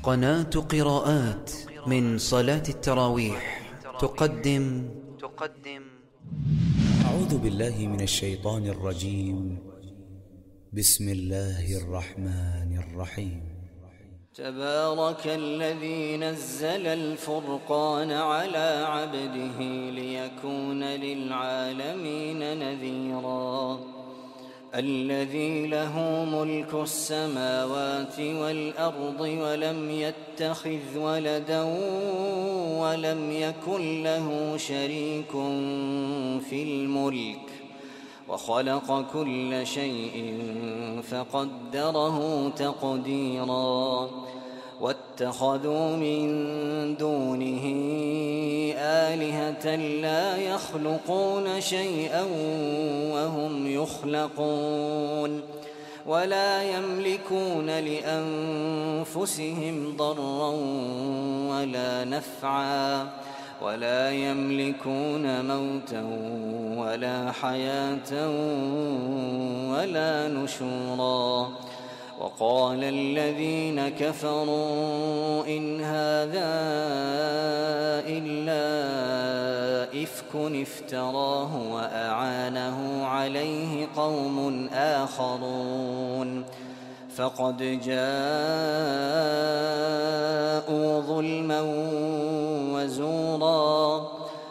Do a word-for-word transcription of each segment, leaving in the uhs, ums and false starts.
قناة قراءات من صلاة التراويح تقدم تقدم أعوذ بالله من الشيطان الرجيم. بسم الله الرحمن الرحيم. تبارك الذي نزل الفرقان على عبده ليكون للعالمين نذيرا. الذي له ملك السماوات والأرض ولم يتخذ ولدا ولم يكن له شريك في الملك وخلق كل شيء فقدره تقديرا. واتخذوا من دونه آلهة لا يخلقون شيئا وهم يخلقون ولا يملكون لأنفسهم ضرا ولا نفعا ولا يملكون موتا ولا حياة ولا نشورا. وقال الذين كفروا إن هذا إلا إفك افتراه وأعانه عليه قوم آخرون فقد جاءوا ظلما وزورا.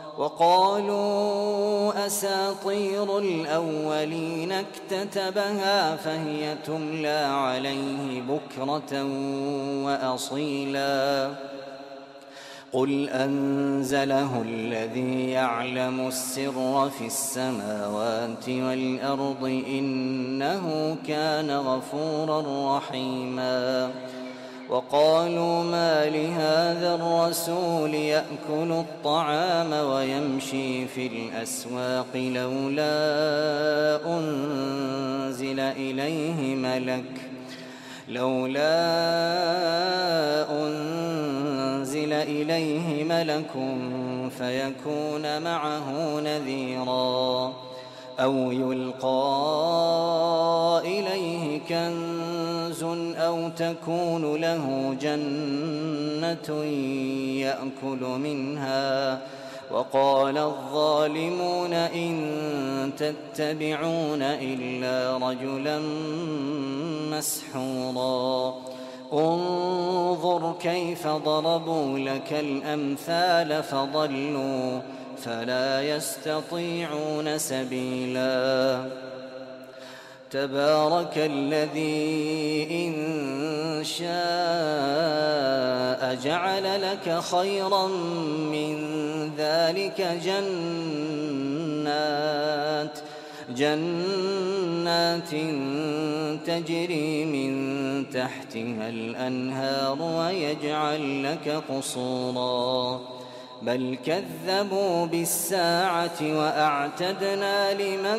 وقالوا أساطير الأولين اكتتبها فهي تملى عليه بكرة وأصيلا. قل أنزله الذي يعلم السر في السماوات والأرض إنه كان غفورا رحيما. وقالوا ما لهذا الرسول يأكل الطعام ويمشي في الأسواق لولا أنزل إليه ملك لولا أنزل إليه ملك فيكون معه نذيرا أو يلقى إليه كنز أو تكون له جنة يأكل منها. وقال الظالمون إن تتبعون إلا رجلا مسحورا. انظر كيف ضربوا لك الأمثال فضلوا فلا يستطيعون سبيلا. تبارك الذي إن شاء جعل لك خيرا من ذلك جنات جنات تجري من تحتها الأنهار ويجعل لك قصورا. بل كذبوا بالساعة وأعتدنا لمن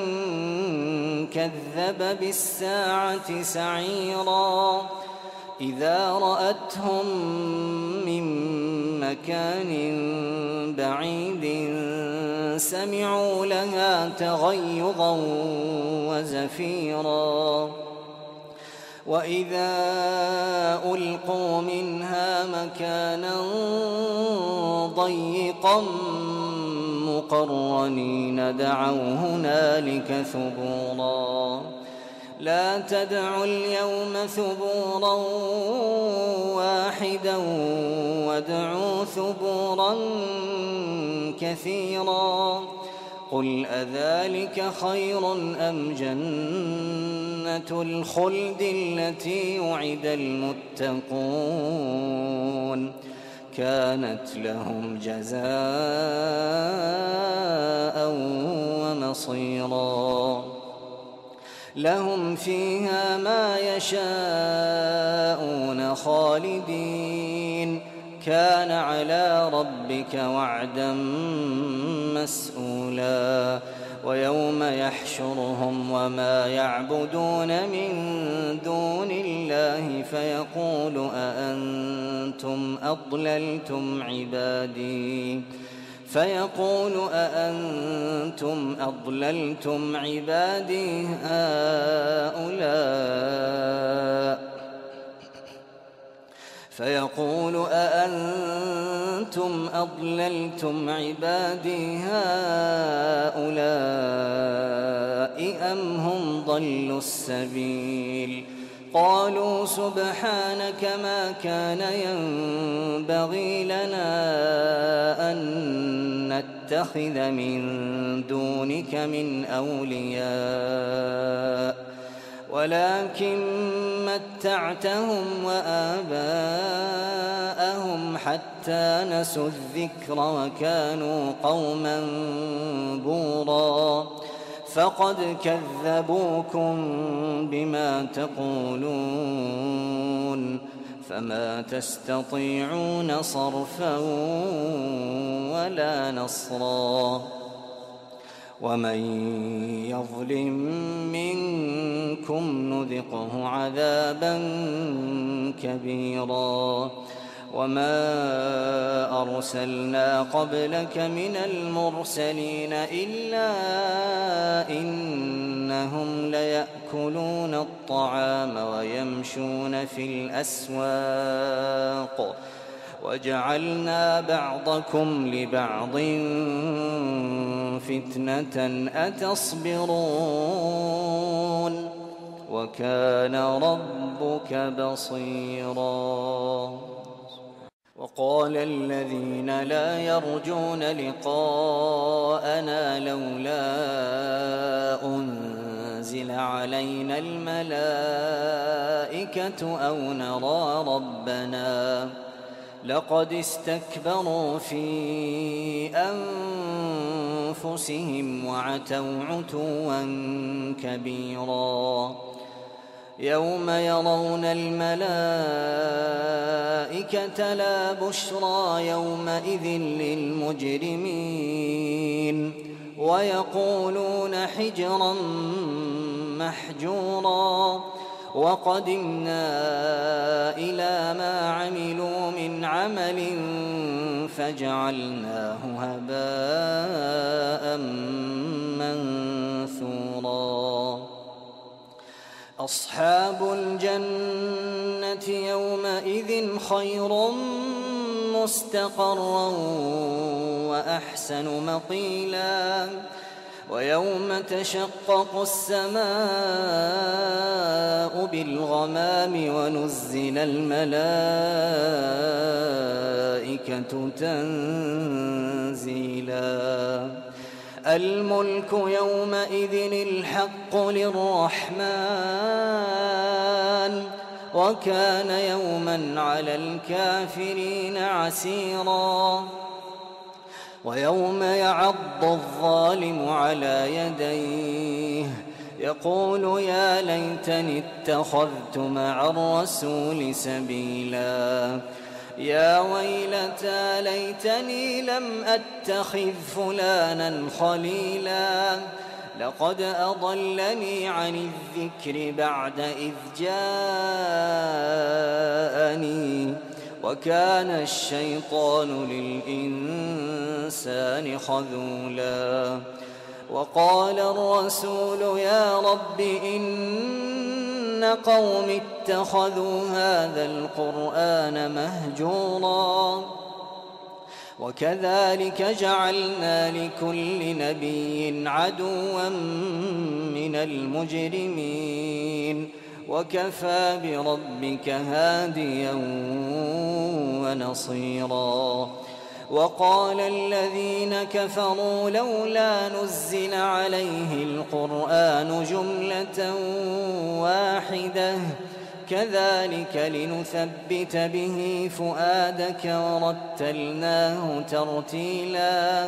كذب بالساعة سعيرا. إذا رأتهم من مكان بعيد سمعوا لها تغيظا وزفيرا. وإذا ألقوا منها مكانا ضيقا مقرنين دعوا هنالك ثبورا. لا تدعوا اليوم ثبورا واحدا وادعوا ثبورا كثيرا. قل أذلك خير أم جنة الخلد التي وعد المتقون كانت لهم جزاء ومصيرا. لهم فيها ما يشاءون خالدين كان على ربك وعدا مسئولا. ويوم يحشرهم وما يعبدون من دون الله فيقول أأنتم أضللتم عبادي فيقول أأنتم أضللتم عبادي هؤلاء فيقول أأنتم أضللتم عبادي هؤلاء أم هم ضلوا السبيل قالوا سبحانك ما كان ينبغي لنا أن نتخذ من دونك من أولياء ولكن متعتهم وآباءهم حتى نسوا الذكر وكانوا قوما بورا فقد كذبوكم بما تقولون فما تستطيعون صرفا ولا نصرا ومن يظلم منكم نذقه عذابا كبيرا وما أرسلنا قبلك من المرسلين إلا إنهم ليأكلون الطعام ويمشون في الأسواق وجعلنا بعضكم لبعض فتنة أتصبرون وكان ربك بصيرا وقال الذين لا يرجون لقاءنا لولا أنزل علينا الملائكة أو نرى ربنا لقد استكبروا في أنفسهم وعتوا عتوا كبيرا يوم يرون الملائكة لا بشرى يومئذ للمجرمين ويقولون حجرا محجورا وقدمنا إلى ما عملوا من عمل فجعلناه هباء منثورا أصحاب الجنة يومئذ خير مستقرا وأحسن مقيلا ويوم تشقق السماء بالغمام ونزل الملائكة تنزيلا الملك يومئذ الحق للرحمن وكان يوما على الكافرين عسيرا ويوم يعض الظالم على يديه يقول يا ليتني اتخذت مع الرسول سبيلا يا ويلتى ليتني لم أتخذ فلانا خليلا لقد أضلني عن الذكر بعد إذ جاءني وكان الشيطان للإنسان خذولا وقال الرسول يا رب إن قوم اتخذوا هذا القرآن مهجورا وكذلك جعلنا لكل نبي عدوا من المجرمين وكفى بربك هاديا ونصيرا وقال الذين كفروا لولا نزل عليه القرآن جملة واحدة كذلك لنثبت به فؤادك ورتلناه ترتيلا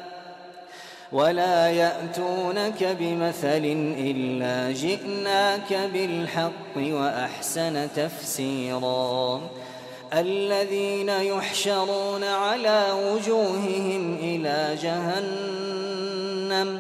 ولا يأتونك بمثل إلا جئناك بالحق وأحسن تفسيرا الذين يحشرون على وجوههم إلى جهنم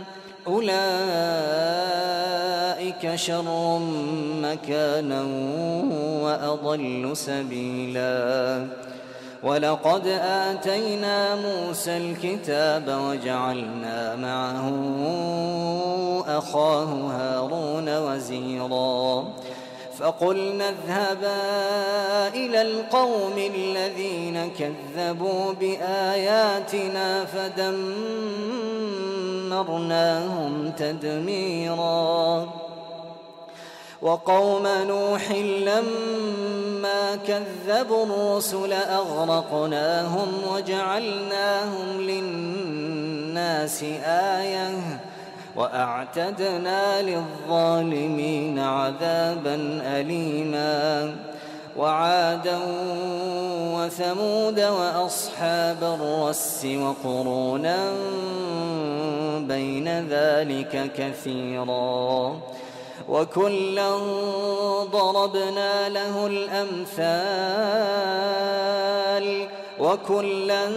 أولئك شر مكانا وأضل سبيلا ولقد آتينا موسى الكتاب وجعلنا معه أخاه هارون وزيرا فقلنا اذهبا إلى القوم الذين كذبوا بآياتنا فدمرناهم تدميرا وقوم نوح لما كذبوا الرسل أغرقناهم وجعلناهم للناس آية وأعتدنا للظالمين عذابا أليما وعادا وثمود وأصحاب الرس وقرونا بين ذلك كثيرا وكلا ضربنا له الأمثال وكلا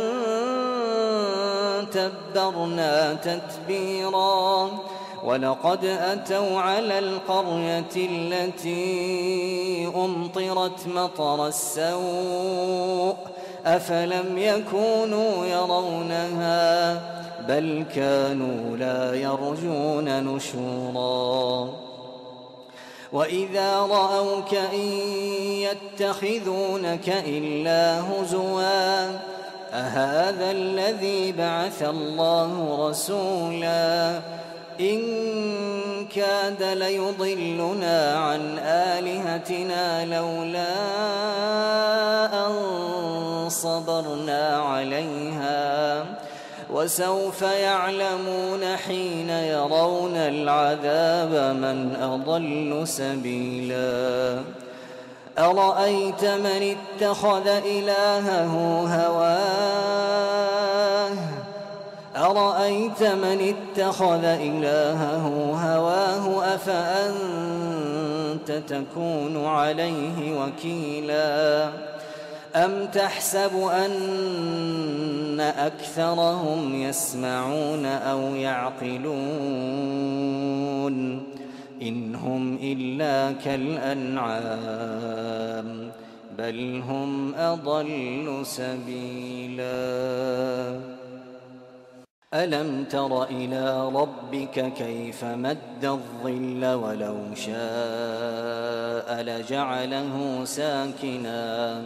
تبرنا تتبيرا ولقد أتوا على القرية التي أمطرت مطر السوء أفلم يكونوا يرونها بل كانوا لا يرجون نشورا وإذا رأوك إن يتخذونك إلا هزوا أهذا الذي بعث الله رسولا إن كاد ليضلنا عن آلهتنا لولا أن صبرنا عليها وسوف يعلمون حين يرون العذاب من أضل سبيلا أرأيت من اتخذ إلهه هواه أرأيت من اتخذ إلهه هواه أفأنت تكون عليه وكيلا أم تحسب أن أكثرهم يسمعون أو يعقلون إن هم إلا كالأنعام بل هم أضل سبيلا ألم تر إلى ربك كيف مد الظل ولو شاء لجعله ساكنا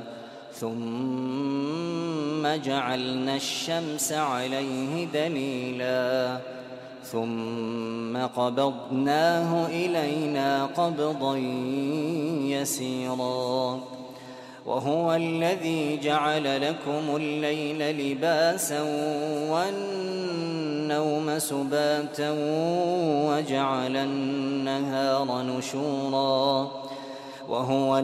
ثم جعلنا الشمس عليه دليلا ثم قبضناه إلينا قبضا يسيرا وهو الذي جعل لكم الليل لباسا والنوم سباتا وجعل النهار نشورا وهو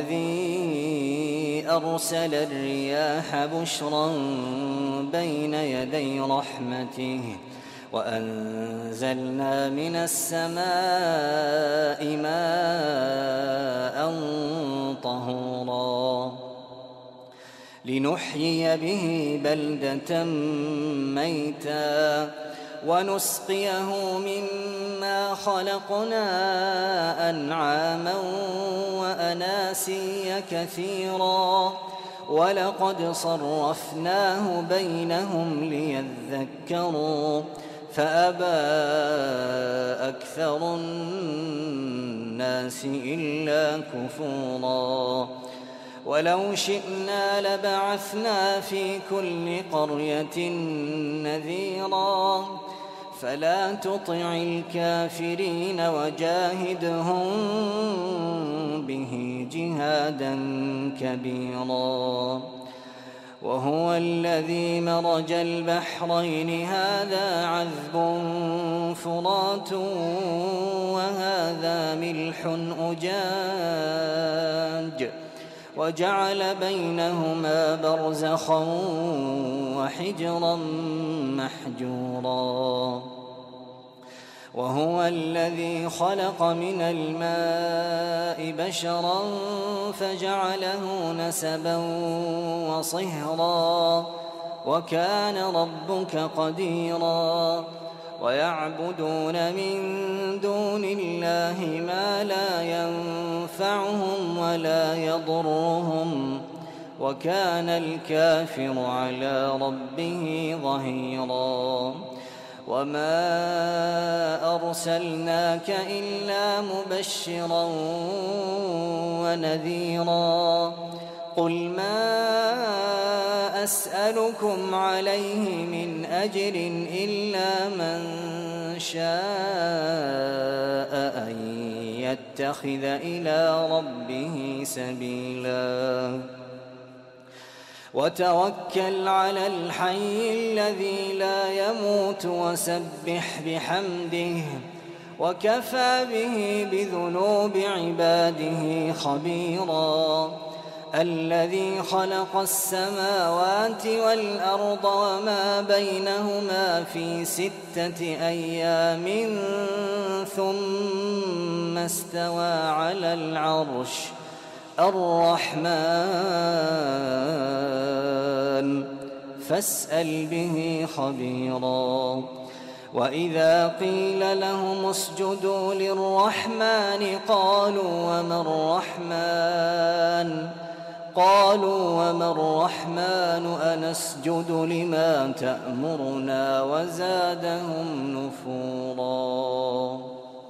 الذي أرسل الرياح بشرا بين يدي رحمته وأنزلنا من السماء ماء طهورا لنحيي به بلدة ميتا ونسقيه مما خلقنا أنعاما وأناسيا كثيرا ولقد صرفناه بينهم ليذكروا فأبى أكثر الناس إلا كفورا ولو شئنا لبعثنا في كل قرية نذيرا فلا تطع الكافرين وجاهدهم به جهادا كبيرا وهو الذي مرج البحرين هذا عذب فرات وهذا ملح أجاج وجعل بينهما برزخا وحجرا محجورا وهو الذي خلق من الماء بشرا فجعله نسبا وصهرا وكان ربك قديرا ويعبدون من دون الله ما لا ينفعهم ولا يضرهم وكان الكافر على ربه ظهيرا وما أرسلناك إلا مبشرا ونذيرا قل ما أسألكم عليه من أجر إلا من شاء أن يتخذ إلى ربه سبيلا وتوكل على الحي الذي لا يموت وسبح بحمده وكفى به بذنوب عباده خبيرا الذي خلق السماوات والأرض وما بينهما في ستة أيام ثم استوى على العرش الرحمن فاسأل به خبيرا وإذا قيل لهم اسجدوا للرحمن قالوا وما الرحمن قالوا وما الرحمن أنسجد لما تأمرنا وزادهم نفورا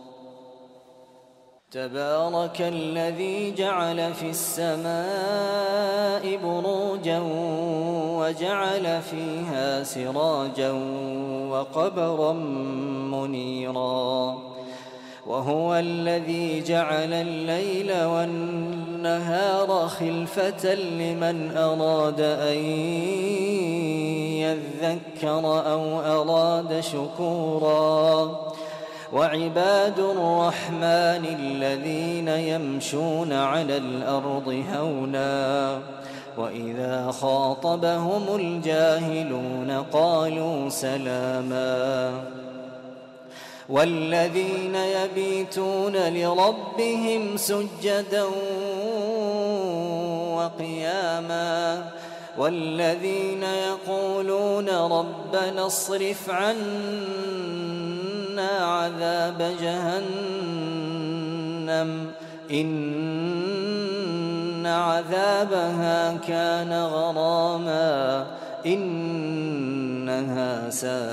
تبارك الذي جعل في السماء بروجا وجعل فيها سراجا وقمرا منيرا وهو الذي جعل الليل والنهار خلفة لمن أراد أن يذكر أو أراد شكورا وعباد الرحمن الذين يمشون على الأرض هونا وإذا خاطبهم الجاهلون قالوا سلاما والذين يبيتون لربهم سجدا وقياما والذين يقولون ربنا اصرف عنا عذاب جهنم إن عذابها كان غراما إنها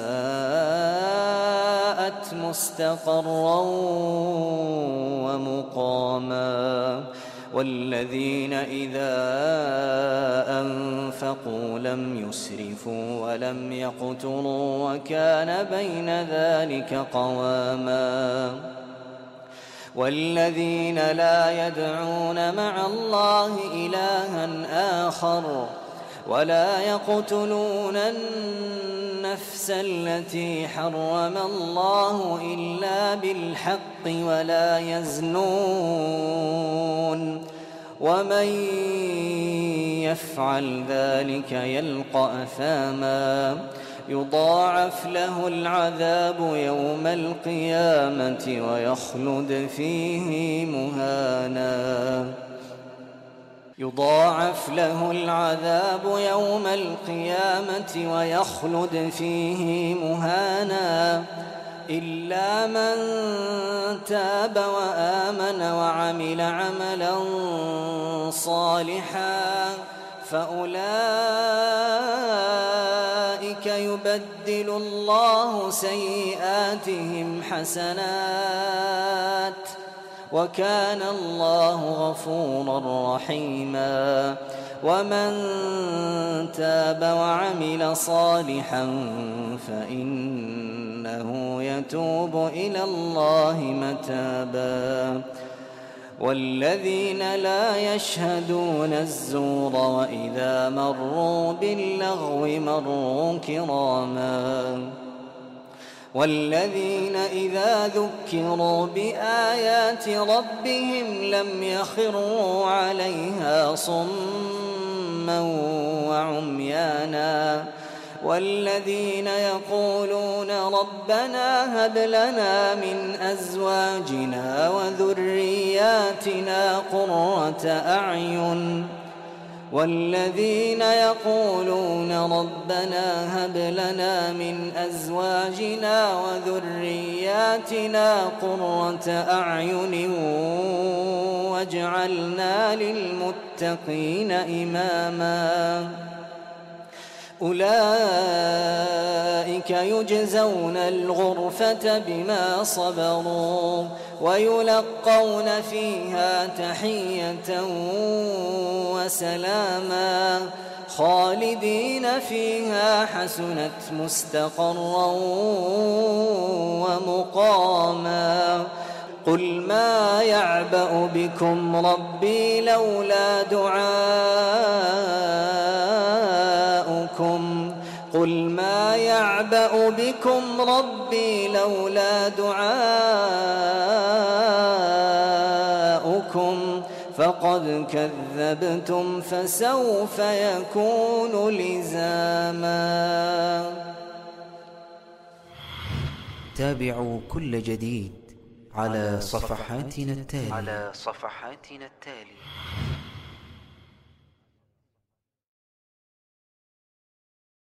ساءت مستقرا ومقاما والذين إذا أنفقوا لم يسرفوا ولم يقتروا وكان بين ذلك قواما والذين لا يدعون مع الله إلها آخر ولا يقتلون النفس التي حرم الله إلا بالحق ولا يزنون ومن يفعل ذلك يلقى أثاما يضاعف له العذاب يوم القيامة ويخلد فيه مهانا يضاعف له العذاب يوم القيامة ويخلد فيه مهانا إلا من تاب وآمن وعمل عملا صالحا فأولئك يبدل الله سيئاتهم حسنات وكان الله غفورا رحيما ومن تاب وعمل صالحا فإنه يتوب إلى الله متابا والذين لا يشهدون الزور وإذا مروا باللغو مروا كراما والذين إذا ذكروا بآيات ربهم لم يخروا عليها صما وعميانا والذين يقولون ربنا هب لنا من أزواجنا وذرياتنا قرة أعين والذين يقولون ربنا هب لنا من أزواجنا وذرياتنا قرة أعين واجعلنا للمتقين إماما أولئك يجزون الغرفة بما صبروا ويلقون فيها تحية وسلاما خالدين فيها حسنت مستقرا ومقاما قل ما يعبأ بكم ربي لولا دعاؤكم قل ما يعبأ بكم ربي لولا دعاؤكم فقد كذبتم فسوف يكون لزاما. تابعوا كل جديد على صفحاتنا التالية على صفحاتنا التالية.